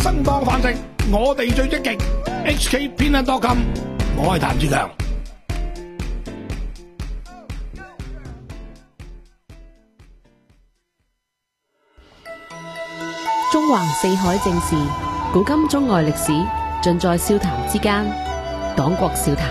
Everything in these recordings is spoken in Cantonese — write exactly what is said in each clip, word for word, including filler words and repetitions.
生當飯食，我哋最積極。H K 偏撚多金，我係譚志強。 中橫四海正事，古今中外歷史，盡在笑談之間。黨國笑談。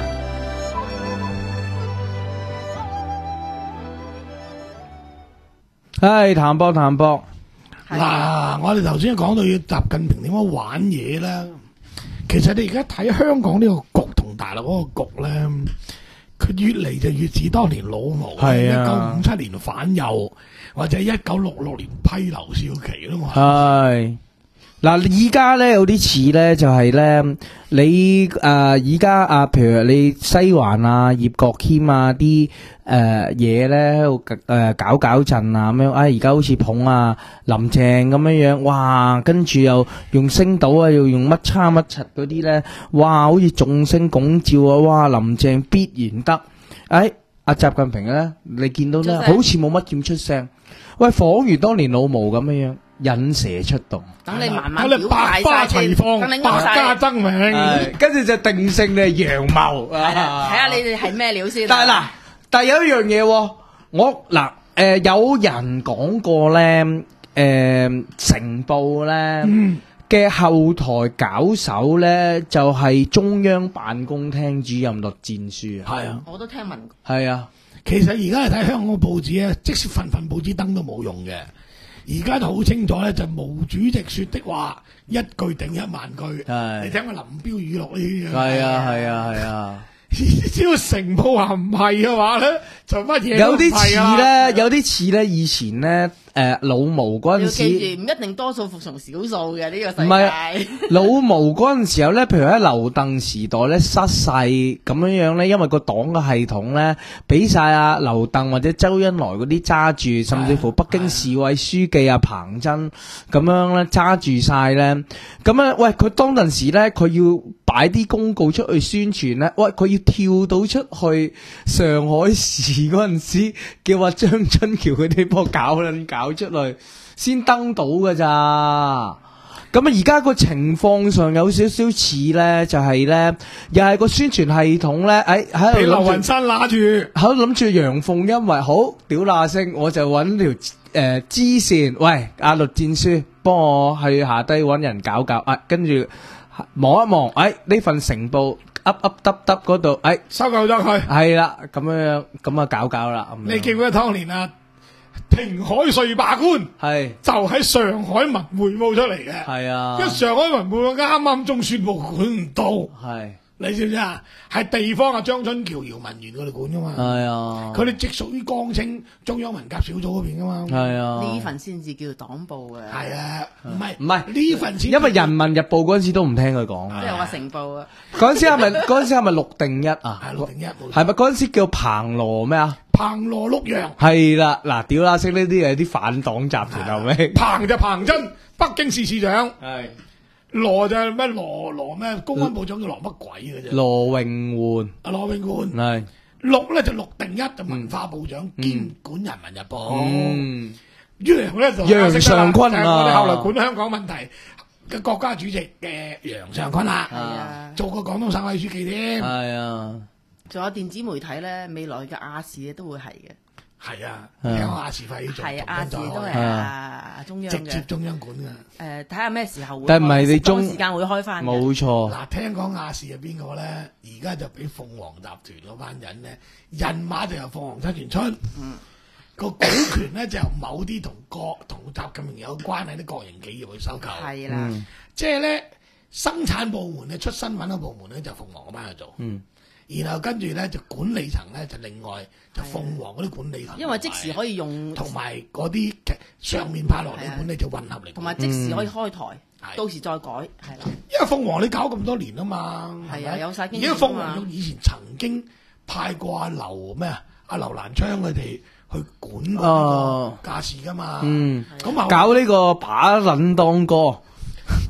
係譚博譚博嗱，我哋頭先講到要習近平點樣玩嘢啦。其實你而家睇香港呢個局同大陸嗰個局咧，佢越嚟就越似當年老毛，一九五七年反右，或者一九六六年批劉少奇啦嘛。 係嗱，而家咧有啲似咧，就係咧你誒，而家啊，譬如你西環啊、葉國謙啊啲誒嘢咧喺度誒搞搞震啊咁樣，啊而家好似捧啊林鄭咁樣樣，哇，跟住又用星島啊，又用乜叉乜柒嗰啲咧，哇，好似眾星拱照啊，哇，林鄭必然得，誒，阿習近平咧，你見到咧，好似冇乜點出聲，喂，恍如當年老毛咁樣樣。引蛇出洞， 等你慢慢表態晒先， 等你百家爭鳴， 跟住就定性你係陽謀， 睇下你哋係咩料先。 但係嗱，但係有一樣嘢，我嗱誒有人講過咧，誒成報咧嘅後台搞手咧就係中央辦公廳主任栗戰書啊， 係啊， 我都聽聞過。 係啊， 其實而家係睇香港報紙咧，即使份份報紙登都冇用嘅。而家就好清楚咧，就毛主席說的話一句頂一萬句。你聽個林彪語錄呢啲嘢。係啊係啊係啊。 只要成報話唔係嘅話咧，就乜嘢有啲似咧，有啲似咧，以前咧，誒老毛嗰陣時， 要記住唔一定多數服從少數嘅呢個世界。 唔係老毛嗰陣時候咧，譬如喺劉鄧時代咧失勢咁樣樣咧，因為個黨嘅系統咧，俾晒阿劉鄧或者周恩來嗰啲揸住，甚至乎北京市委書記阿彭真咁樣咧揸住晒咧，咁樣喂佢當陣時咧，佢要擺啲公告出去宣傳咧，喂佢要跳到出去上海市嗰陣時，叫話張春橋佢哋幫我搞撚搞出嚟，先登到㗎咋。咁啊，而家個情況上有少少似咧，就係、是、咧，又係個宣傳系統咧，誒喺度。俾劉雲山揦住， 喺度諗住陽奉陰違，好屌嗱聲，我就揾條誒支線，喂阿栗戰書，幫我去下低揾人搞搞，啊跟住望一望，誒呢份成報。噏噏耷耷嗰度，誒收購咗佢， 係啦，咁樣樣，咁啊搞搞啦。 你記唔記得當年啊？停海稅罷官係就喺上海文匯報出嚟嘅，係啊， 因為上海文匯報啱啱中宣部管唔到， 係你知唔知啊？係地方啊，張春橋、姚文元佢哋管噶嘛， 係啊， 佢哋直屬於江青中央文革小組嗰邊噶嘛， 係啊， 呢份先至叫黨報嘅， 係啊，唔係唔係呢份先， 因為人民日報嗰陣時都唔聽佢講， 即係話成報啊， 嗰陣時係咪嗰陣時係咪陸定一啊？ 係陸定一， 係咪嗰陣時叫彭羅咩啊？ 彭羅陸陽係啦，嗱，屌啦，識呢啲係啲反黨集團後尾， 彭就彭真，北京市市長， 係羅就係咩羅羅咩公安部長叫羅乜鬼嘅啫， 羅永煥， 阿羅永煥係陸咧就陸定一就文化部長兼管人民日報， 嗯， 於嚟咧就楊尚昆啊， 我哋後來管香港問題嘅國家主席嘅楊尚昆啦，係啊，做過廣東省委書記添， 係啊。 仲有電子媒體咧，未來嘅亞視都會係嘅。 係啊，聽亞視費做， 係亞視都係啊中央嘅， 直接中央管嘅。 誒，睇下咩時候會， 但係唔係你中時間會開翻。 冇錯。 嗱，聽講亞視係邊個咧？而家就俾鳳凰集團嗰班人咧，人馬就由鳳凰七全春，嗯，個股權咧就由某啲同國同習近平有關係啲國營企業去收購。 係啦， 即係咧生產部門咧出新聞嘅部門咧就鳳凰嗰班去做。嗯。然後跟住咧就管理層咧就另外就鳳凰嗰啲管理層， 因為即時可以用同埋嗰啲上面派落嚟管理就混合嚟， 同埋即時可以開台，到時再改係啦。 因為鳳凰你搞咁多年啊嘛， 係啊有晒經驗。 而家鳳凰用以前曾經派過阿劉咩啊阿劉蘭昌佢哋去管個架勢噶嘛， 嗯， 咁搞呢個把撚當歌。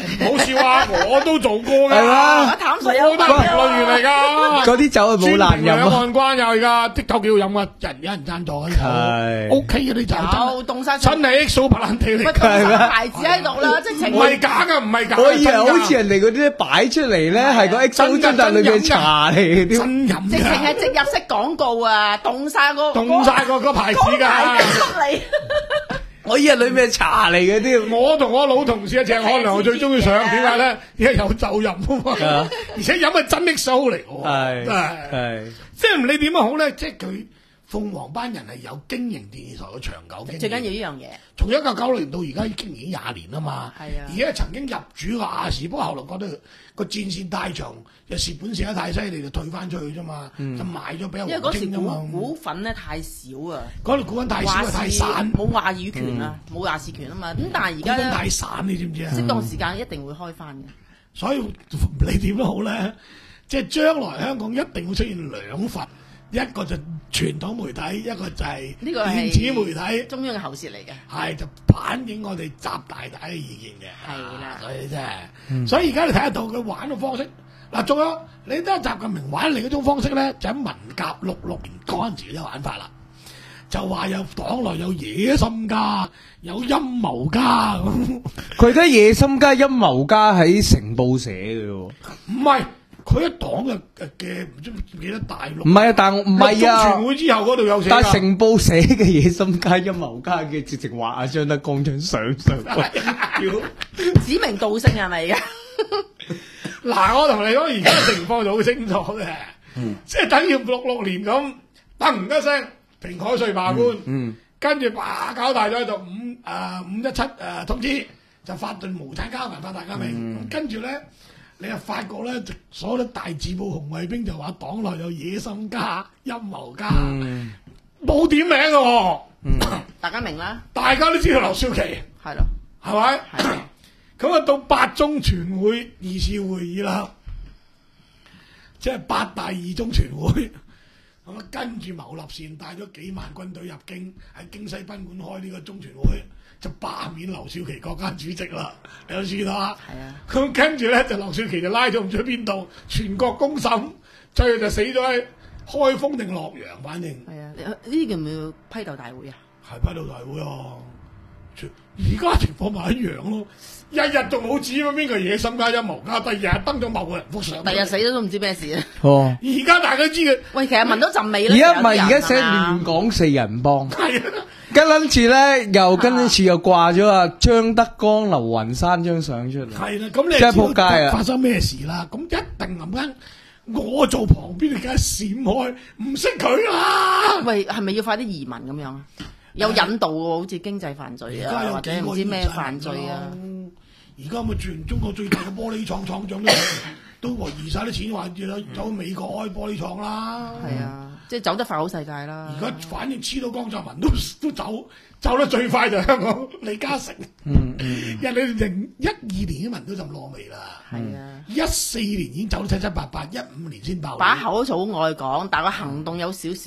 唔好笑啊！我都做過㗎， 係嘛啊淡水有我都係評論員嚟㗎。 嗰啲酒係冇難飲兩啊。 岸關有㗎，的確幾好飲㗎，人有人贊助嘅係 O K 嘅啲酒有凍晒真真係 X O 白蘭地嚟喂， 㗎， 凍晒牌子喺度啦，即係情唔係假㗎，唔係假㗎， 我以為真㗎好似人哋嗰啲咧擺出嚟咧係個 X O 真㗎樽，但係裏面茶嚟嘅啲。 真飲直情係㗎， 植入式廣告啊，凍晒個凍晒個個牌子嗰個牌㗎。 子出嚟。 我以為裏面係茶嚟嘅啲。 我同我老同事啊，鄭漢良我最中意上，點解咧？因為有酒飲啊嘛， 啊而且飲係真 X O 嚟喎， 係真係。 係即係唔理點樣好咧，即係佢鳳凰班人係有經營電視台嘅長久經驗。 最緊要呢樣嘢， 從一九九六年到而家已經已經廿年啦嘛。 係啊而且曾經入主個亞視，不過後來覺得個戰線太長，又蝕本蝕得太犀利，就退翻出去啫嘛，就賣咗俾阿黃因為嗰時股晶啫嘛。 股份咧太少啊， 嗰度股份太少啊，太散， 冇話語權啊，冇話事權啊嘛。咁但係而股份家咧， 太散，你知唔知啊？ 適當時間一定會開翻嘅。 所以唔理點都好咧，即係將來香港一定會出現兩份，一個就傳統媒體，一個就係呢個係電子媒體， 中央嘅喉舌嚟嘅。 係就反映我哋習大大嘅意見嘅。 係啦啊所以真係，所以而家你睇得到佢玩嘅方式。嗱，仲有你睇下習近平玩另一種方式咧，就喺文革六六年嗰陣時嘅玩法啦。就話有黨內有野心家，有陰謀家咁。 佢而家野心家、陰謀家喺成報寫嘅喎。 唔係，佢一黨嘅嘅唔知唔記得大陸。 唔係啊，但唔係啊。 中全會之後嗰度有寫㗎。 但係成報寫嘅野心家、陰謀家嘅，直情話阿張德江張相上。 指名道姓係咪而家？ 嗱，我同你講，而家嘅情況就好清楚嘅，即係等於六六年咁，噔一聲，平海瑞罷官， 嗯跟住哇搞大咗就五誒、呃、五一七誒、呃、通知，就發動無產階級文化大革命，咁跟住咧，你又發覺咧，就所有啲大字報紅衛兵就話黨內有野心家、陰謀家，冇、點名嘅喎， 大家明啦， 大家都知道劉少奇係咯， 係咪？ 係咁啊，到八中全會二次會議啦，即係八大二中全會，咁啊跟住牟立善帶咗幾萬軍隊入京，喺京西賓館開呢個中全會，就罷免劉少奇國家主席啦。你有知道啊？ 係啊， 咁跟住咧就劉少奇就拉咗唔知去邊度，全國公審，最後就死咗喺開封定洛陽，反正係啊，呢啲叫唔叫批鬥大會啊？ 係批鬥大會啊！而家情況咪一樣咯，日日仲冇指咁邊個野心家、陰謀家，第二日登咗某個人幅相， 第日死咗都唔知咩事啊！ 哦， 而家大家知嘅， 喂，其實聞到陣味啦。 而家唔係有啲人而家寫係嘛亂港四人幫， 係啊， 跟跟住咧又跟住又掛咗啊張德江、劉雲山張相出嚟。 係啦，咁你真係就知仆街啊道發生咩事啦？咁一定咁間，我做旁邊，你梗係閃開，唔識佢啦。 喂，係咪要快啲移民咁樣啊？有引導喎，好似經濟犯罪啊， 而家有或者幾個唔知咩移民犯罪啊？ 而家咪全中國最大嘅玻璃廠廠長都都話移晒啲錢，話要走去美國開玻璃廠啦。 係啊，即係走得快好世界啦。 而家反正黐到江澤民都都走，走得最快就係香港李嘉誠。 嗯嗯， 人哋零一二年啲民都就落味啦， 係啊， 一四年已經走得七七八八，一五年先爆。 把口好愛講，但個行動有少少誒，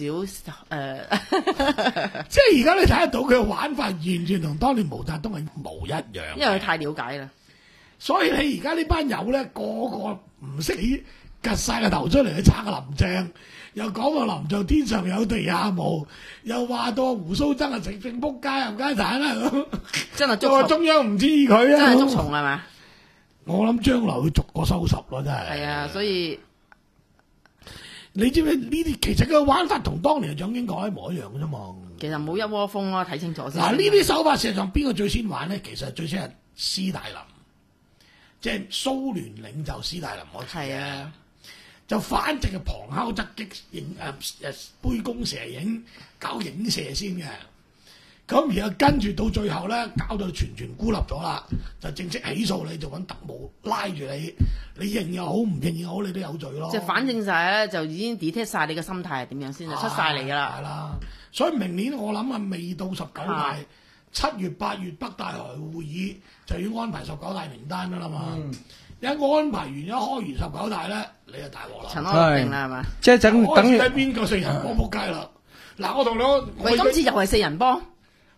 即係而家你睇得到佢嘅玩法，完全同當年毛澤東係無一樣。 因為佢太了解啦。 所以你而家呢班友咧，個個唔識起趌晒個頭出嚟去撐個林鄭，又講個林鄭天上有地下無，又話到胡鬚曾啊直正仆街冚家產啦咁， 真係又話捉蟲， 中央唔知佢啊， 真係捉蟲係嘛？ 我諗將來會逐個收拾咯，真係。 係啊，所以你知唔知呢啲其實個玩法同當年嘅蔣經國一模一樣嘅啫嘛？ 其實冇一窩蜂咯，睇清楚先。 嗱，呢啲手法事實上邊個最先玩咧？其實最先係斯大林，即係蘇聯領袖斯大林嗰次係啊， 就反正係旁敲側擊影誒誒杯弓蛇影搞影射先嘅。咁然後跟住到最後咧，搞到全權孤立咗啦，就正式起訴你，就揾特務拉住你，你認又好，唔認又好，你都有罪咯。 即係反正晒咧，就已經 detect 晒你嘅心態係點樣先，就出晒嚟㗎係啦。 啦，所以明年我諗啊，未到十九大啊七月八月北大台會議就要安排十九大名單㗎啦嘛。 嗯一安排完一開完十九大咧，你就大鑊塵啦。 埃落定啦，係嘛？ 即係等等於睇邊個四人幫仆街啦。嗱，我同你講，我喂，今次又係四人幫，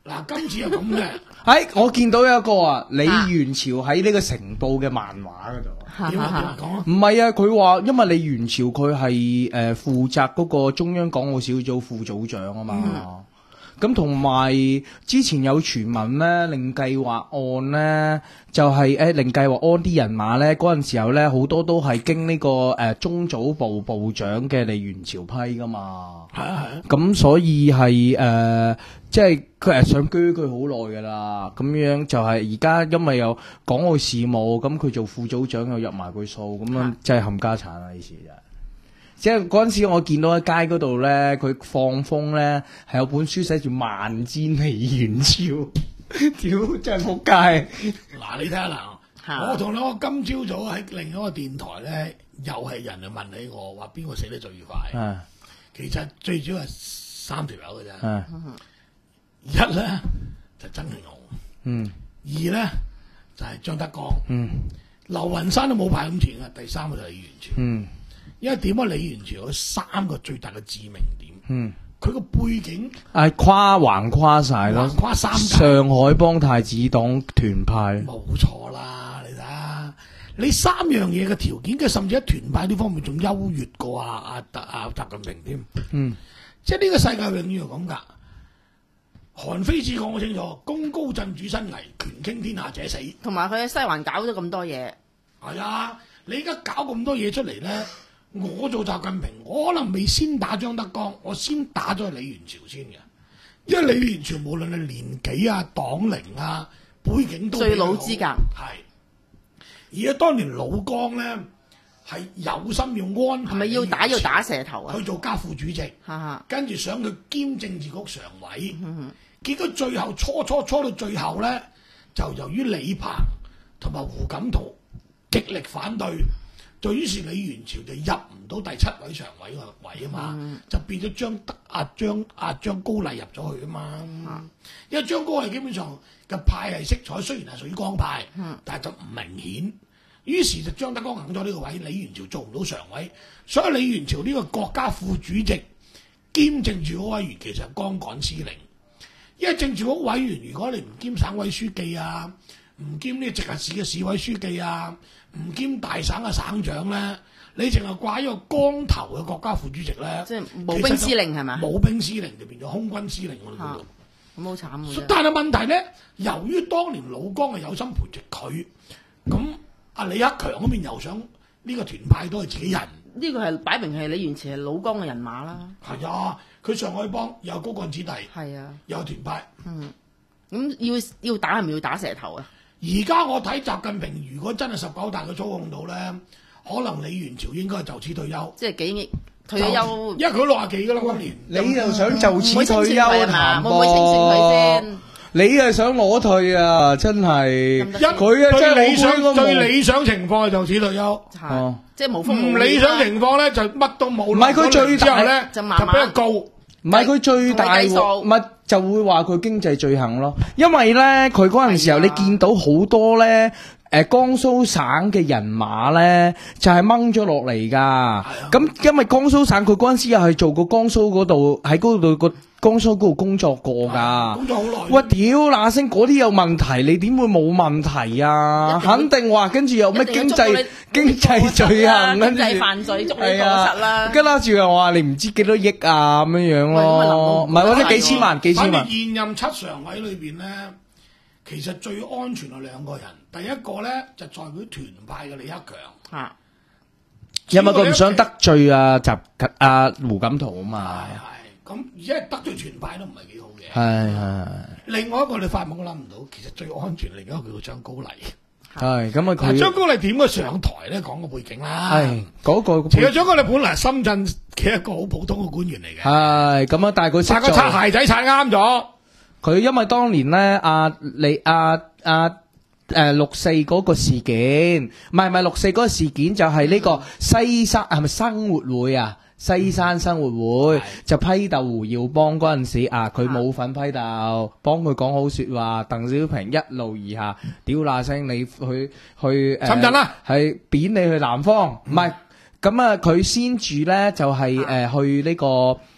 嗱，今次係咁嘅， 哎，我見到有一個啊，李元朝喺呢個成報嘅漫畫嗰度。 點啊點啊講啊？ 唔係啊，佢話因為李元朝佢係誒負責嗰個中央港澳小組副組長啊嘛。咁同埋之前有傳聞咧，令計劃案咧就係誒令計劃案啲人馬咧嗰陣時候咧好多都係經呢、這個誒、呃、中組部部長嘅李元朝批噶嘛。 係啊係啊。 咁所以係誒、呃、即係佢係想居佢好耐噶啦。咁樣就係而家因為有港澳事務，咁佢做副組長又入埋佢數，咁樣真係冚家產啊！呢次就。即係嗰陣時，我見到喺街嗰度咧，佢放風咧係有本書寫住萬戰李元朝，屌真係仆街！ 嗱，你睇下嗱，我同你我今朝早喺另一個電台咧，又係人嚟問起我話邊個死得最快？ 啊、 其實最主要係三條友嘅啫。 啊、 一咧就曾慶紅， 嗯， 二咧就係、是、張德江， 嗯， 劉雲山都冇排咁前嘅，第三個就係李元朝。嗯。因為點解李元朝有三個最大嘅致命點？嗯，佢個背景係跨橫跨晒咯， 橫跨三界。 上海幫太子黨團派， 冇錯啦！你睇下，你三樣嘢嘅條件，佢甚至喺團派呢方面仲優越過阿阿特阿習近平添。嗯，即係呢個世界永遠係咁噶。韓非子講好清楚，功高震主身危，權傾天下者死。 同埋佢喺西環搞咗咁多嘢。 係啊，你而家搞咁多嘢出嚟咧。我做習近平，我可能未先打張德江，我先打咗李元朝先嘅，因為李元朝無論係年紀啊、黨齡啊、背景都最老資格係。而家當年老江咧係有心要安排， 係咪要打要打蛇頭啊？ 去做家副主席，跟住想佢兼政治局常委，嗯、結果最後初初初到最後咧，就由於李鵬同埋胡錦濤極力反對。就於是李元朝就入唔到第七位常委個位啊嘛，嗯、就變咗張德阿張阿張高麗入咗去啊嘛。嗯、因為張高麗基本上嘅派系色彩雖然係屬於江派，嗯、但係就唔明顯。於是就張德江硬咗呢個位，李元朝做唔到常委，所以李元朝呢個國家副主席兼政治局委員其實係光桿司令。因為政治局委員如果你唔兼省委書記啊，唔兼呢個直轄市嘅市委書記啊，唔兼大省嘅省長咧，你淨係掛一個光頭嘅國家副主席咧， 即係冇兵司令係咪？ 冇兵司令就變咗空軍司令我哋叫做， 咁好慘嘅。 但係問題咧，由於當年老江係有心培植佢，咁阿李克強嗰邊又想呢個團派都係自己人， 呢個係擺明係李元朝係老江嘅人馬啦。 係啊，佢上海幫有高幹子弟， 係啊， 有團派， 嗯，咁要要打係咪要打蛇頭啊？ 而家我睇習近平，如果真係十九大嘅操控到咧，可能李元朝應該係就此退休。 即係幾億退咗休， 因為佢六廿幾噶啦今年。 你又想就此退休啊？ 會唔會清算佢先？ 你又想攞退啊？真係一佢啊，最理想最理想情況係就此退休。 係，即係冇風。 唔理想情況咧，就乜都冇。 唔係佢最之後咧， 就俾佢告。 唔係佢最大鑊，唔係就會話佢經濟罪行咯。因為咧，佢嗰陣時候你見到好多咧，誒江蘇省嘅人馬咧，就係掹咗落嚟噶。咁因為江蘇省佢嗰陣時又係做過江蘇嗰度，喺嗰度個江蘇嗰度工作過噶。 工作好耐。 喂，屌嗱聲，嗰啲有問題，你點會冇問題啊？肯定話跟住有咩經濟經濟罪行，跟住經濟犯罪捉你過實啦。 跟住又話你唔知幾多億啊咁樣樣咯，唔係或者幾千萬幾千萬。 現任七常委裏邊咧，其實最安全係兩個人。第一個咧就代表團派嘅李克強。 嚇， 因為佢唔想得罪啊習啊胡錦濤啊嘛。 係係。咁而家得罪團派都唔係幾好嘅。 係係。 另外一個你發夢都諗唔到，其實最安全另一個叫做張高麗。 係咁啊！佢張高麗點樣上台咧？講個背景啦。 係嗰個。 其實張高麗本來係深圳嘅一個好普通嘅官員嚟嘅。 係咁啊！但係佢擦個擦鞋仔擦啱咗。 佢因為當年咧，阿李阿阿誒六四嗰個事件，唔係唔係六四嗰個事件，就係呢個西山係咪生活會啊？西山生活會、嗯、就批鬥胡耀邦嗰陣時啊，佢冇份批鬥，幫佢講好說話。鄧小平一怒而下，屌嗱聲，你去去深圳啦， 係貶你去南方，唔係咁啊！佢先住咧就係、是、誒、呃、去呢個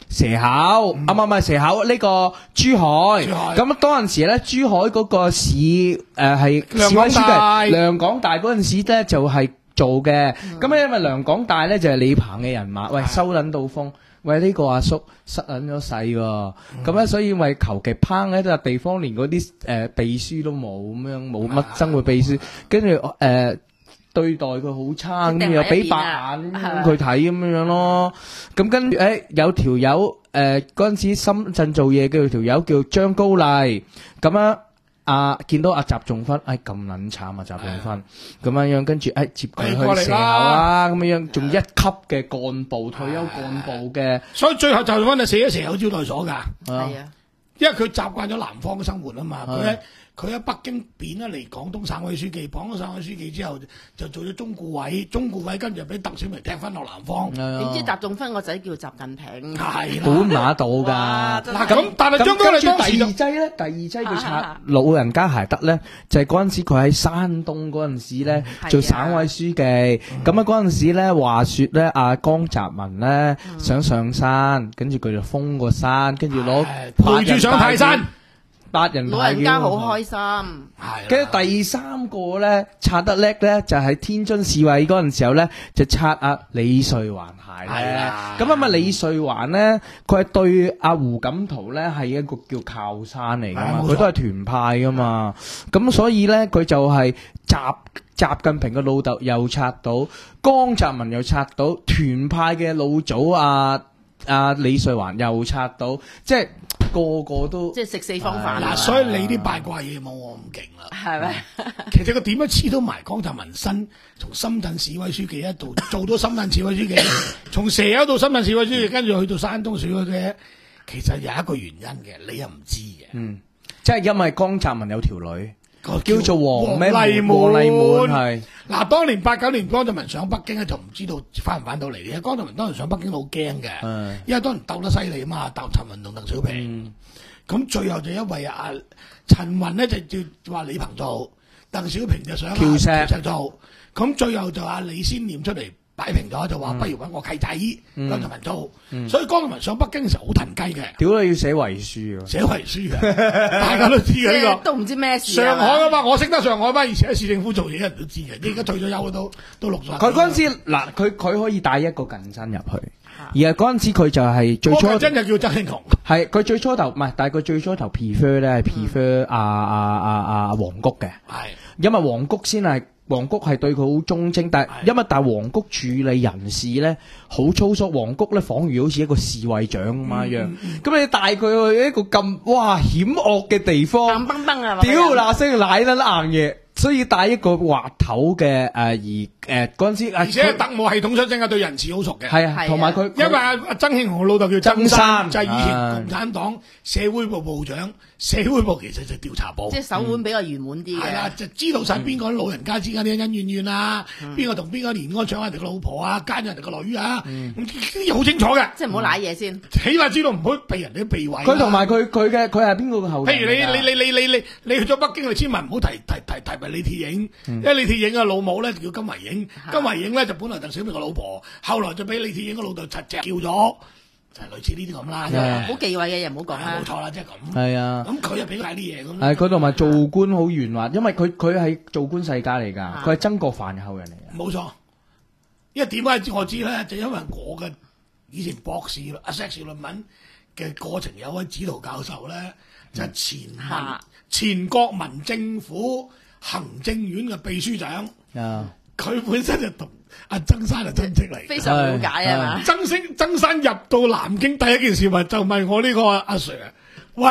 蛇口，啊唔係唔係蛇口呢個珠海。 珠海咁嗰陣時咧，珠海嗰個市誒係梁市委書港大記梁港大嗰陣時咧就係做嘅。咁咧因為梁港大咧就係李鵬嘅人馬，喂收撚到風。喂，呢、這個阿叔失撚咗勢喎，咁咧、嗯、所以咪求其抨喺笪地方，連嗰啲誒秘書都冇咁樣，冇乜生活秘書，跟住誒對待佢好差，咁又俾白眼佢睇咁樣樣咯。咁跟住誒有條友誒嗰陣時深圳做嘢嘅條友叫張高麗，咁樣。啊！見到阿習仲勳，哎咁撚慘啊！習仲勳咁樣樣，跟住哎接佢去蛇口啦，咁樣樣仲一級嘅幹部，退休幹部嘅， 所以最後習仲勳就死喺蛇口招待所㗎。 係啊， 因為佢習慣咗南方嘅生活啊嘛，佢喺佢喺北京變咗嚟廣東省委書記，廣東省委書記之後就做咗中顧委，中顧委跟住俾鄧小平踢翻落南方。 點知習仲勳個仔叫習近平， 係本馬到㗎。 嗱咁，但係張高麗當時第二劑咧，第二劑佢拆老人家鞋得咧，就係嗰陣時佢喺山東嗰陣時咧做省委書記。咁啊嗰陣時咧話説咧，阿江澤民咧想上山，跟住佢就封個山，跟住攞陪住上泰山。 八人老人家好開心， 係。 跟住第三個咧拆得叻咧，就係天津市委嗰陣時候咧，就拆阿李瑞環鞋咧。咁啊嘛，李瑞環咧，佢係對阿胡錦濤咧係一個叫靠山嚟噶嘛，佢都係團派噶嘛。咁所以咧，佢就係習習近平嘅老豆又拆到，江澤民又拆到，團派嘅老祖阿阿李瑞環又拆到，即係。個個都即係食四方飯嗱，所以你啲八卦嘢冇我咁勁啦， 係咪？ 其實佢點樣黐到埋江澤民身，從深圳市委書記一度做到深圳市委書記，從蛇口到深圳市委書記，跟住去到山東市委嘅，其實有一個原因嘅，你又唔知嘅。 嗯，即係因為江澤民有條女。 叫, 叫做黃咩？ 麗滿黃麗滿係嗱，當年八九年江澤民上北京咧，就唔知道翻唔翻到嚟嘅。江澤民當年上北京好驚嘅， 嗯、 因為當年鬥得犀利啊嘛，鬥陳雲同鄧小平。咁、嗯、最後就因為阿陳雲咧就叫話李鵬做，鄧小平就想喬石做。咁最後就阿李先念出嚟擺平咗，就話不如揾我契仔江澤民做。嗯、所以江澤民上北京嘅時候好騰雞嘅。 屌你要寫遺書啊！ 寫遺書嘅，大家都知嘅呢個， 都唔知咩事。 上海啊嘛，我識得上海班，以前喺市政府做嘢，人都知嘅。而家退咗休都都六十。 佢嗰陣時嗱，佢佢可以帶一個近身入去，而係嗰陣時佢就係最初真係叫曾慶紅。 係佢最初頭唔係，但係佢最初頭 prefer 咧係 prefer 阿阿阿阿黃谷嘅，係因為黃谷先係。黃谷係對佢好忠貞，但係因為但係黃谷處理人事咧好粗疏，黃谷咧仿如好似一個侍衛長咁樣樣。咁、嗯嗯、你帶佢去一個咁哇險惡嘅地方， 硬崩崩啊！ 屌嗱聲奶得硬嘢，所以帶一個滑頭嘅誒而誒嗰陣時， 而且特務系統出身嘅，對人事好熟嘅。係啊，同埋佢因為阿阿曾慶紅老豆叫曾山，就係、是、以前共產黨啊社會部部長。社會部其實就調查部， 即係手腕比較圓滿啲嘅。係啦， 就知道晒邊個老人家之間啲恩怨怨啊，邊個同邊個連安搶人哋個老婆啊，奸人哋個女啊，咁啲好清楚嘅。 即係唔好賴嘢先， 起碼知道唔好避人哋避諱。 佢同埋佢佢嘅佢係邊個嘅後？ 譬如你你你你你你你去咗北京，你千萬唔好提提提提埋李鐵映，因為李鐵映嘅老母咧叫金維映，金維映咧就本來鄧小平個老婆，後來就俾李鐵映個老豆柒隻叫咗。就係類似呢啲咁啦， 好忌諱嘅嘢唔好講啦。 冇錯啦，即係咁。 係啊， 咁佢又俾晒啲嘢咁。 係佢同埋做官好圓滑，因為佢佢係做官世家嚟㗎，佢係曾國藩嘅後人嚟㗎。 冇錯，因為點解我知咧？就因為我嘅以前博士阿碩士論文嘅過程有位指導教授咧，就係、前民、嗯、前國民政府行政院嘅秘書長。啊，佢本身就同。阿曾生係親戚嚟， 非常了解啊嘛。 曾生曾生入到南京第一件事咪就問我呢個阿 Sir， 喂，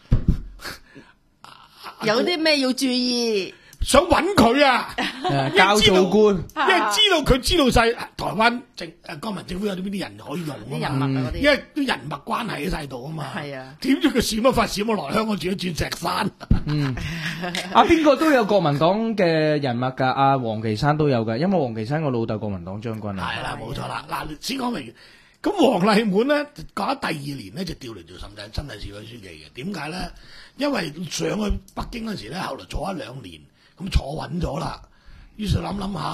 有啲咩要注意？ 想揾佢啊， 教做官， 因為知道佢知道晒台灣政誒國民政府有啲邊啲人可以用啲人脈嗰啲， 因為啲人脈關係喺晒度啊嘛。 係啊， 點知佢閃乜法閃咗來香港轉一轉石山？ 嗯，啊邊個都有國民黨嘅人脈㗎，阿黃岐山都有㗎，因為黃岐山個老豆國民黨將軍啊。 係啦，冇錯啦。嗱，先講明，咁黃麗滿咧講第二年咧就調嚟做深圳深圳市委書記嘅。點解咧？因為上去北京嗰時咧，後來坐一兩年。咁坐穩咗啦，於是諗諗下，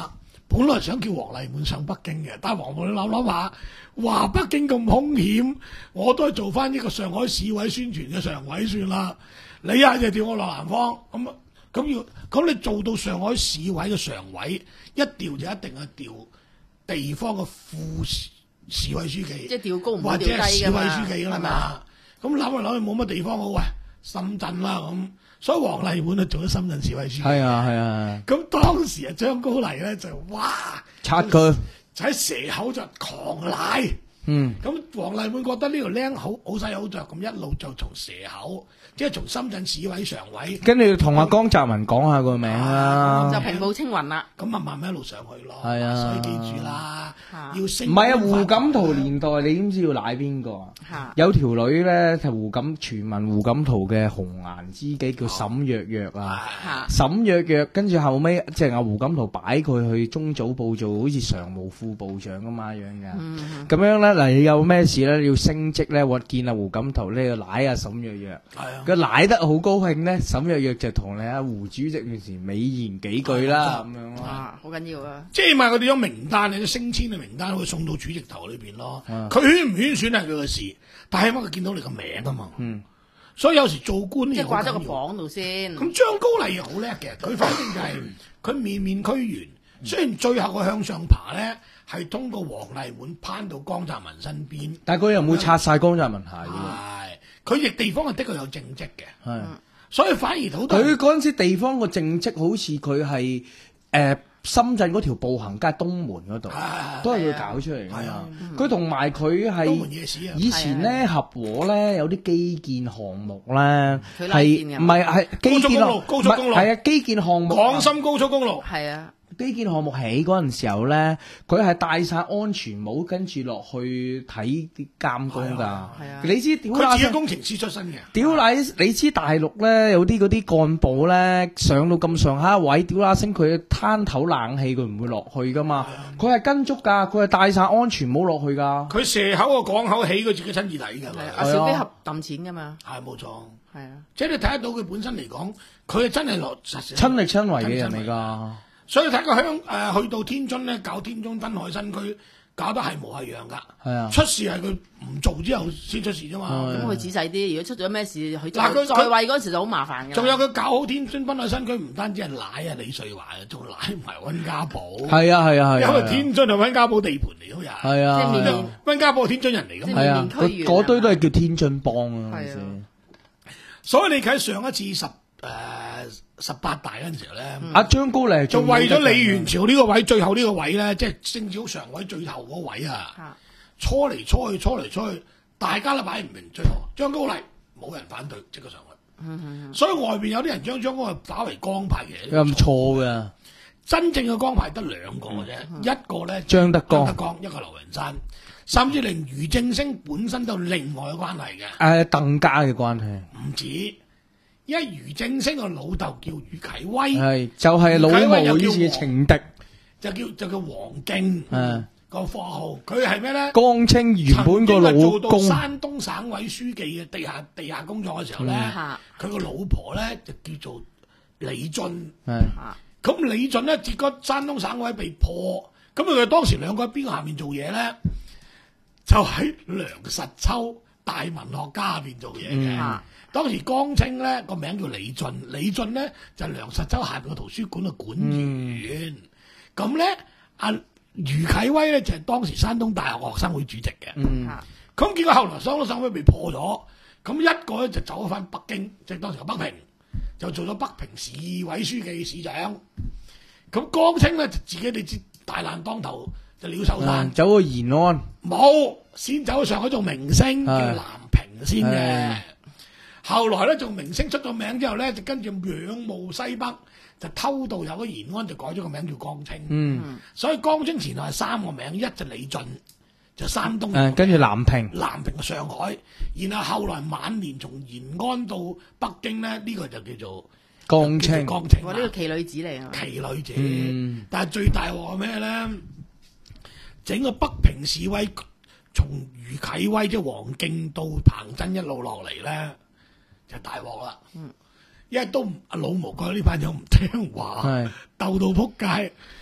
本來想叫黃麗滿上北京嘅，但係黃麗滿諗諗下，話北京咁兇險，我都係做翻呢個上海市委宣傳嘅常委算啦。你一係就調我落南方，咁咁要咁你做到上海市委嘅常委，一調就一定係調地方嘅副市市委書記， 即係調高唔會調或者係低㗎嘛市委書記㗎啦嘛。咁諗嚟諗去冇乜地方好，喂，深圳啦咁，所以黃麗滿就做咗深圳市委書記。 係啊係啊， 咁當時啊張高麗咧就哇， 拆佢， 就喺蛇口就狂賴。 嗯， 咁黃麗滿覺得呢條僆好好細好着，咁一路就從蛇口，即係從深圳市委常委， 跟住同阿江澤民講下個名啦。 就平步青雲啦。 咁啊慢慢一路上去咯。 係啊所以記住啦， 啊要升。 唔係啊，胡錦濤年代你點知要賴邊個啊？ 嚇有條女咧係胡錦傳聞胡錦濤嘅紅顏知己叫沈若若啊。 嚇沈若若跟住後尾即係阿胡錦濤擺佢去中組部做好似常務副部長咁嘛樣嘅。 嗯咁樣咧嗱，你有咩事咧要升職咧，我見阿胡錦濤咧要賴阿沈若若。 係啊。 佢賴得好高興咧，沈若若就同你阿胡主席面前美言幾句啦，咁樣咯。 啊，好緊要啊！ 即係咪佢哋有名單，你升遷嘅名單會送到主席頭裏邊咯。 啊佢圈唔圈選係佢嘅事，但係起碼佢見到你個名啊嘛。 嗯， 所以有時做官即係掛咗個呢個好緊要。 榜度先。 咁張高麗又好叻嘅，佢反正就係佢面面俱圓。雖然最後佢向上爬咧，係通過黃麗滿攀到江澤民身邊。 但係佢又冇拆晒江澤民鞋嘅係，佢亦地方係的確有政績嘅， 喎，係。 所以反而好多佢嗰陣時地方個政績好似佢係誒深圳嗰條步行街東門嗰度， 係都係佢搞出嚟㗎係啊嘛。佢同埋佢東門係夜市啊， 以前咧合和咧有啲基建項目咧佢拉係線㗎唔係係基建高速公路高速公路唔係係啊基建項目啊廣深高速公路係啊， 基建項目起嗰陣時候咧，佢係戴晒安全帽，跟住落去睇啲監工㗎。 係啊係啊你知屌佢自己乸工程師出身嘅。 屌乸，你知大陸咧有啲嗰啲幹部咧上到咁上下位，屌乸聲佢攤頭冷氣，佢唔會落去㗎嘛。佢係跟足㗎，佢係戴晒安全帽落去㗎。 佢蛇口個港口起，佢自己親自睇㗎。 係啊， 係啊阿小飛俠揼錢㗎嘛。 係冇錯， 係啊， 即係你睇得到佢本身嚟講，佢係真係落實親力親為嘅人嚟親力親為㗎。 所以睇個香誒去到天津咧，搞天津濱海新區，搞得係模係樣㗎。 係啊， 出事係佢唔做之後先出事啫嘛。 係咁佢仔細啲，如果出咗咩事，佢嗱佢在在位嗰陣時就好麻煩㗎。 仲有佢搞好天津濱海新區，唔單止係奶啊李瑞華啊，仲奶埋溫家寶。 係啊，係啊，係啊。 因為天津係溫家寶地盤嚟都有。 係啊， 即係面係啊面溫家寶係天津人嚟㗎嘛。 係啊， 面面俱圓嗰嗰堆都係叫天津幫啊。 係啊嗰陣時所以你睇上一次十誒十八大嗰陣時候咧， 阿張高麗就為咗李李元朝呢個位，最後呢個位咧，即係政治局常委最後嗰位啊， 嚇搓嚟搓去，搓嚟搓去，大家都擺唔明，最後張高麗冇人反對，即刻上去。所以外邊有啲人將張高麗打為江派嘅， 咁錯㗎。 真正嘅江派得兩個嘅啫，一個咧張德江張德江，一個劉雲山，甚至連俞正聲本身都有另外嘅關係嘅， 誒鄧家嘅關係唔止。因為俞正聲個老豆叫俞啟威， 係就係老毛以前嘅情敵。 就叫就叫黃敬， 嗯個貨號，佢係咩咧？ 江青原本個老曾經係做到公山東省委書記嘅地下地下工作嘅時候咧， 嚇佢個老婆咧就叫做李俊。 係嚇咁李俊咧，結果山東省委被破，咁佢哋當時兩個喺邊個下面做嘢咧？就喺梁實秋大文學家下邊做嘢嘅。 嗯當時江青咧個名叫李俊，李俊咧就係梁實秋下邊個圖書館嘅館員。咁咧阿俞啟威咧就係當時山東大學學生會主席嘅。 嗯嚇咁結果後來山東省委被破咗，咁一個咧就走咗翻北京，即係當時嘅北平，就做咗北平市委書記市長。咁江青咧就自己你知大難當頭就鳥獸散嗯，走去延安。 冇，先走上海做明星叫係南平先嘅係。 後來咧做明星出咗名之後咧，就跟住仰慕西北，就偷渡入咗延安，就改咗個名叫江青。 嗯所以江青前後係三個名，一就李俊，就山東。 誒，跟住南平。 南平嘅上海，然後後來晚年從延安到北京咧，呢、個就叫做江青。 叫做江青哇！呢個奇女子嚟啊！ 奇女子。 嗯但係最大鑊係咩咧？整個北平市委從俞啟威即係黃敬到彭真一路落嚟咧，就大鑊啦。 嗯因為都唔阿老毛覺得呢班友唔聽話， 係鬥到撲街。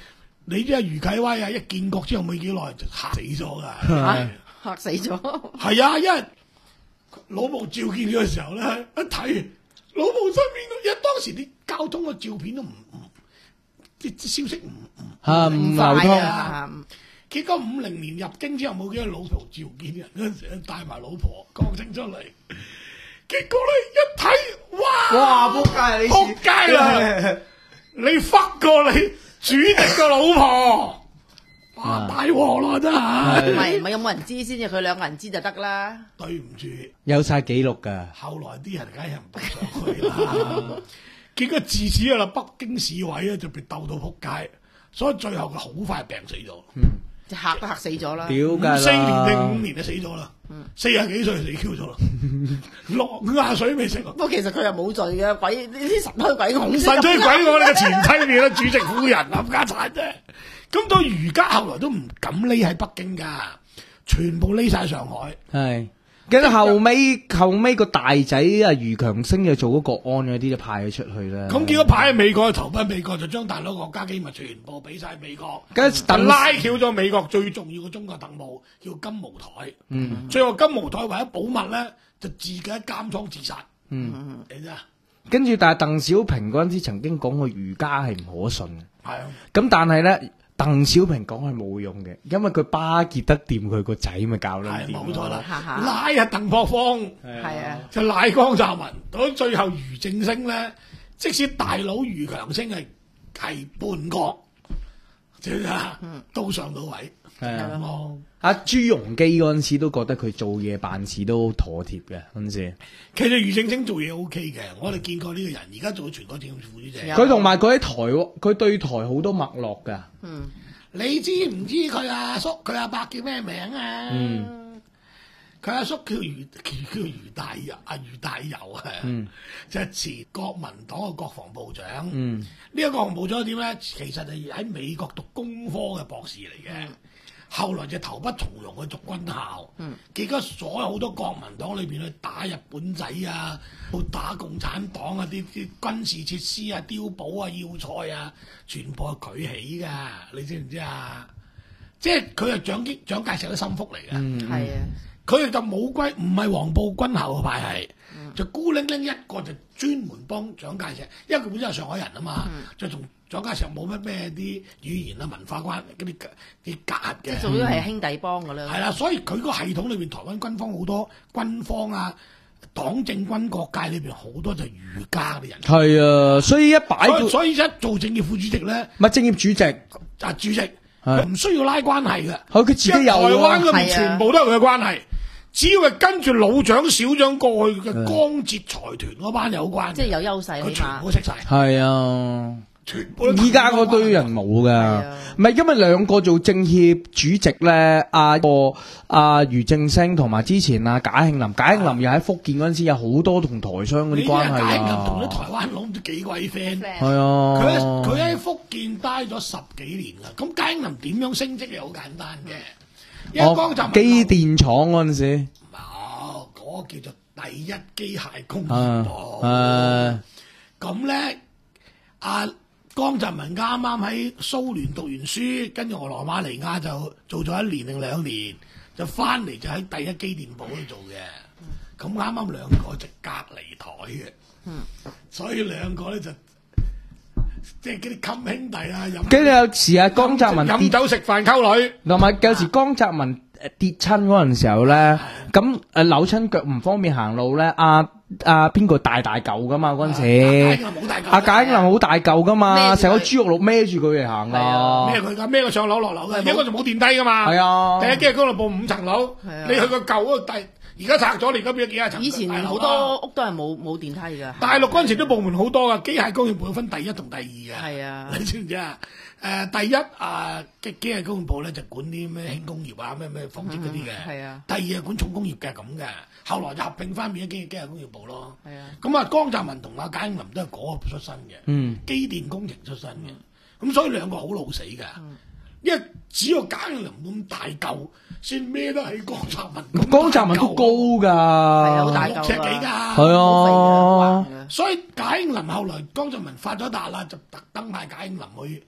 你知啊，余啟威啊，一建國之後冇幾耐就嚇死咗㗎。 嚇嚇死咗。 係啊，因為老毛召見佢嘅時候咧，一睇老毛身邊，因為當時啲交通嘅照片都唔唔，啲啲消息唔唔嚇唔流通。 啊！ 結果五零年入京之後冇幾多老婆召見人嗰陣時，帶埋老婆郭靖出嚟，結果咧一睇，哇！ 哇！仆街你仆街啦！你忽過你主席個老婆，哇！大鑊啦真唔係。 係唔係有冇人知先至？佢兩個人知就得啦。 對唔住， 有晒記錄㗎。 後來啲人梗係唔俾上去啦。結果自此啊，北京市委咧就被鬥到仆街，所以最後佢好快病死咗。 就嚇都嚇死咗啦。 屌㗎啦！ 四年定五年就死咗啦，四廿幾歲就死 Q 咗啦，六五廿歲未死過。 不過其實佢又冇罪嘅，鬼呢啲神推鬼恐神追鬼我哋嘅前妻面啦，主席夫人冚家產啫。咁到而家後來都唔敢匿喺北京㗎，全部匿晒上海。 係。跟住後尾後尾個大仔啊余強聲就做咗國安嗰啲就派咗出去啦。 咁結果派喺美國，投奔美國就將大佬國家機密全部俾晒美國， 跟住等就拉翹咗美國最重要嘅中國特務叫金毛台。 嗯最後金毛台為咗保密咧，就自己喺監倉自殺。 嗯， 你知啊？ 跟住但係鄧小平嗰陣時曾經講過儒家係唔可信嘅。 係啊。 咁但係咧，鄧小平講係冇用嘅，因為佢巴結得掂佢個仔，咪搞得係掂。 冇錯啦， 哈哈拉啊鄧樸方， 係啊， 就賴江澤民，到最後俞正聲咧，即使大佬俞強聲係係叛國，即係啊都上到位。 係啊咁咯。 阿朱鎔基嗰陣時都覺得佢做嘢辦事都好妥貼嘅嗰陣時。 其實俞正聲做嘢 O K 嘅，我哋見過呢個人，而家做咗全國政協副主席。 有佢同埋佢喺台喎，佢對台好多脈絡㗎。 嗯， 你知唔知佢阿叔佢阿伯叫咩名啊？ 嗯， 佢阿叔叫俞叫叫俞大猷，阿俞大猷啊， 嗯就係前國民黨嘅國防部長。 嗯， 呢個國防部長點咧？其實係喺美國讀工科嘅博士嚟嘅。後來就投不從容去讀軍校， 嗯結果所有好多國民黨裏邊去打日本仔啊，去打共產黨啊，啲啲軍事設施啊、碉堡啊、要塞啊，全部係佢起㗎，你知唔知啊？即係佢係蔣經蔣介石嘅心腹嚟嘅， 嗯係啊， 佢哋就冇歸，唔係黃埔軍校嘅派系， 嗯就孤零零一個就專門幫蔣介石，因為佢本身係上海人啊嘛， 嗯就同蔣介石冇乜咩啲語言啊、文化關嗰啲啲隔閡嘅。 即係做咗係兄弟幫㗎啦。 係啦，所以佢個系統裏邊，台灣軍方好多軍方啊、黨政軍各界裏邊好多就係儒家嘅人。 係啊，所以一擺所以到所以一做政協副主席咧， 咪政協主席， 啊主席佢唔需要拉關係嘅， 佢佢自己有因為台灣嗰邊係啊全部都係佢嘅關係，只要係跟住老蔣小蔣過去嘅江浙財團嗰班有關嘅， 即係有優勢， 佢全起碼部都識晒， 係啊。 全部都依家嗰堆人冇係噶啊， 唔係因為兩個做政協主席咧，阿個阿俞正聲同埋之前阿賈慶林，賈慶林又喺福建嗰陣時有好多同台商嗰啲關係你睇下同啲啊， 台灣佬唔知幾鬼 friend。 係佢啊， 喺佢喺福建待咗十幾年啦，咁賈英林點樣升職係好簡單嘅，因為江澤哦機民電廠嗰陣時， 哦，嗰、個叫做第一機械工業啊部。 誒咁咧，阿江澤民啱啱喺蘇聯讀完書，跟住俄羅馬尼亞就做咗一年定兩年，就翻嚟就喺第一機電部嗰度做嘅。咁啱啱兩個就隔離台嘅， 嗯所以兩個咧就即係嗰啲襟兄弟啊，飲跟住有時阿江澤民跌， 飲酒食飯溝女。 同埋有時江澤民誒跌親嗰陣時候咧，咁誒扭親腳唔方便行路咧，阿阿邊個大大嚿噶嘛嗰陣時。阿賈英林好大嚿噶嘛， 孭住佢成個豬肉佬孭住佢嚟行係啊噶。 孭佢噶，孭佢上樓落樓嘅， 係冇一個就冇電梯噶嘛。 係啊， 第一機械公路部五層樓， 係啊你去個舊嗰個第，而家拆咗，你而家變咗幾廿層。 以前好大樓啊多屋都係冇冇電梯㗎。 大陸嗰陣時都部門好多噶，機械工業部有分第一同第二嘅。 係啊你知唔知啊？誒，第一啊嘅機械工業部咧就管啲咩輕工業啊，咩咩紡織嗰啲嘅。 係啊第二係管重工業嘅咁嘅，後來就合併翻變咗機機械工業部咯。 係啊， 咁啊，江澤民同阿賈英林都係嗰個出身嘅。 嗯， 機電工程出身嘅，咁所以兩個好老死㗎。因為只有賈英林咁大嚿，先孭得起江澤民咁江澤民都高㗎， 係啊，好大嚿六尺幾㗎。 係好肥啊， 嘅， 所以賈英林後來江澤民發咗達啦，就特登派賈英林去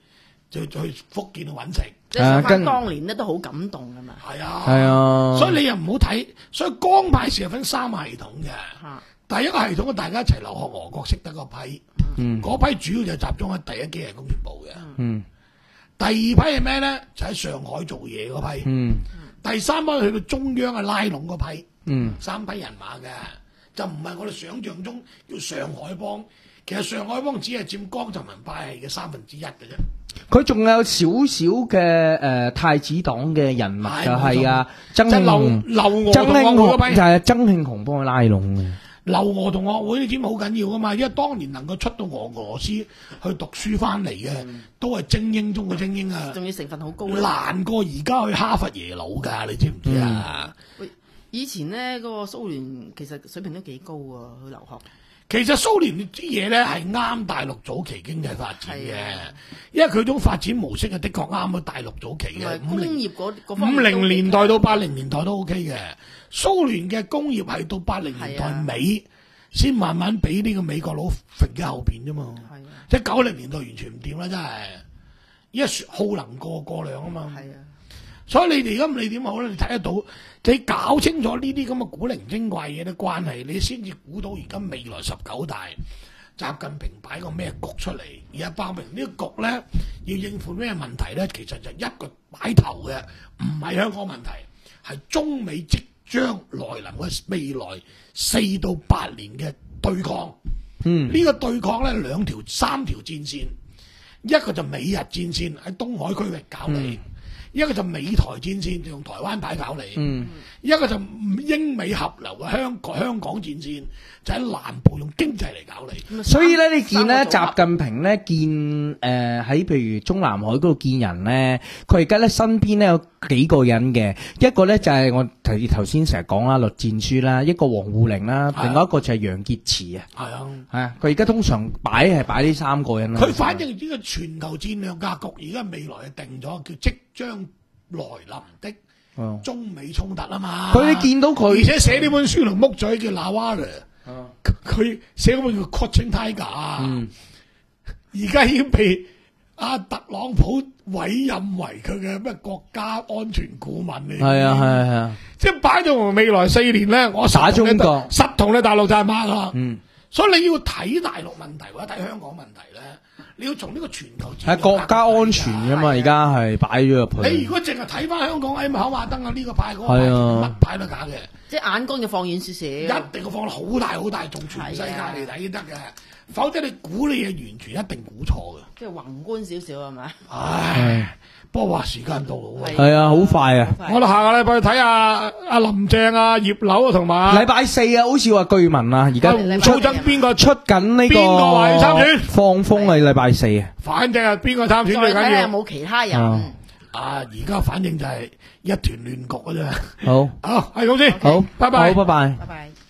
就去福建去揾食。 即係想啊跟翻當年咧都好感動噶嘛。 係啊， 係啊， 所以你又唔好睇，所以江派是係分三個系統嘅。 嚇， 第一個系統大家一齊留學俄國識得嗰批， 嗯嗰批主要就集中喺第一機械工業部嘅。 嗯第二批係咩咧？就喺上海做嘢嗰批。 嗯第三批去到中央嘅拉攏嗰批。 嗯三批人馬嘅，就唔係我哋想象中叫上海幫。其實上海幫只係佔江澤民派系嘅三分之一嘅啫。 佢仲有少少嘅誒太子黨嘅人物係就係啊曾即係劉慶紅， 劉俄曾慶同學會嗰批紅就。係曾慶紅幫佢拉攏嘅。 劉俄同學會你知好緊要噶嘛？因為當年能夠出到俄俄羅斯去讀書翻嚟嘅，都係精英中嘅精英啊！ 仲要成分好高啦。 難過而家去哈佛耶魯㗎，你知唔知啊？ 喂，以前咧嗰個蘇聯其實水平都幾高啊，去留學。 其實蘇聯啲嘢咧係啱大陸早期經濟發展嘅係啊， 因為佢種發展模式啊，的確啱咗大陸早期嘅同埋工五零業嗰嗰方面都五零年代幾到八零年代都 OK 嘅。蘇聯嘅工業係到八零年代尾先慢慢俾呢個美國佬揈喺後邊啫嘛。 係啊， 即係九零年代完全唔掂啦，真係，因為耗能過過量啊嘛。 係啊， 所以你哋而家你點好咧？你睇得到，你搞清楚呢啲咁嘅古靈精怪嘢嘅關係，你先至估到而家未來十九大習近平擺個咩局出嚟。而家包明呢個局咧，要應付咩問題咧？其實就一個擺頭嘅，唔係香港問題，係中美即將來臨嘅未來四到八年嘅對抗。 嗯呢個對抗咧兩條三條戰線，一個就美日戰線喺東海區域搞你，一個就美台戰線就用台灣牌搞你， 嗯一個就英美合流嘅香港香港戰線就喺南部用經濟嚟搞你。 咁啊所以咧，你見咧， 三個組合習近平咧見誒喺譬如中南海嗰度見人咧，佢而家咧身邊咧有幾個人嘅，一個咧就係我頭頭先成日講啦，栗戰書啦，一個王滬寧啦， 係另外一個就係楊潔篪啊， 係啊， 係啊，佢而家通常擺係擺呢三個人啦。 佢反正呢個全球戰略格局而家未來係定咗，叫即將來臨的哦中美衝突啊嘛。 佢見到佢而且寫呢本書同木嘴叫 Nawala。 哦佢寫嗰本叫《Crouching Tiger》啊， 嗯而家已經被阿特朗普委任為佢嘅咩國家安全顧問嚟。 係啊係啊係啊， 即係擺到未來四年咧，我實打同你中國實同你大陸大媽啦。 嗯， 所以你要睇大陸問題或者睇香港問題咧，你要從呢個全球戰略係國家安全噶嘛，而家係擺咗入去。 你如果淨係睇翻香港，哎跑馬燈啊呢個派嗰個派， 係啊乜派都假嘅。 即係眼光要放遠少少。 一定要放得好大好大，仲全世界嚟睇先得嘅，否則你估你嘢完全一定估錯嘅。 即係宏觀少少係咪？ 唉，不過話時間到啦喎， 係啊，好快啊！ 我哋下個禮拜去睇下阿林鄭啊、葉劉啊同埋禮拜四啊，好似話據聞啊，而家阿胡素珍邊個出？ 出緊呢個邊個話要參選放風係禮拜四啊。 反正係邊個參選最再睇下有緊要。 冇其他哦人。 啊，而家反正就係一團亂局嘅啫。 好， 好，係咁先。 好， 拜拜好，拜拜。 拜拜。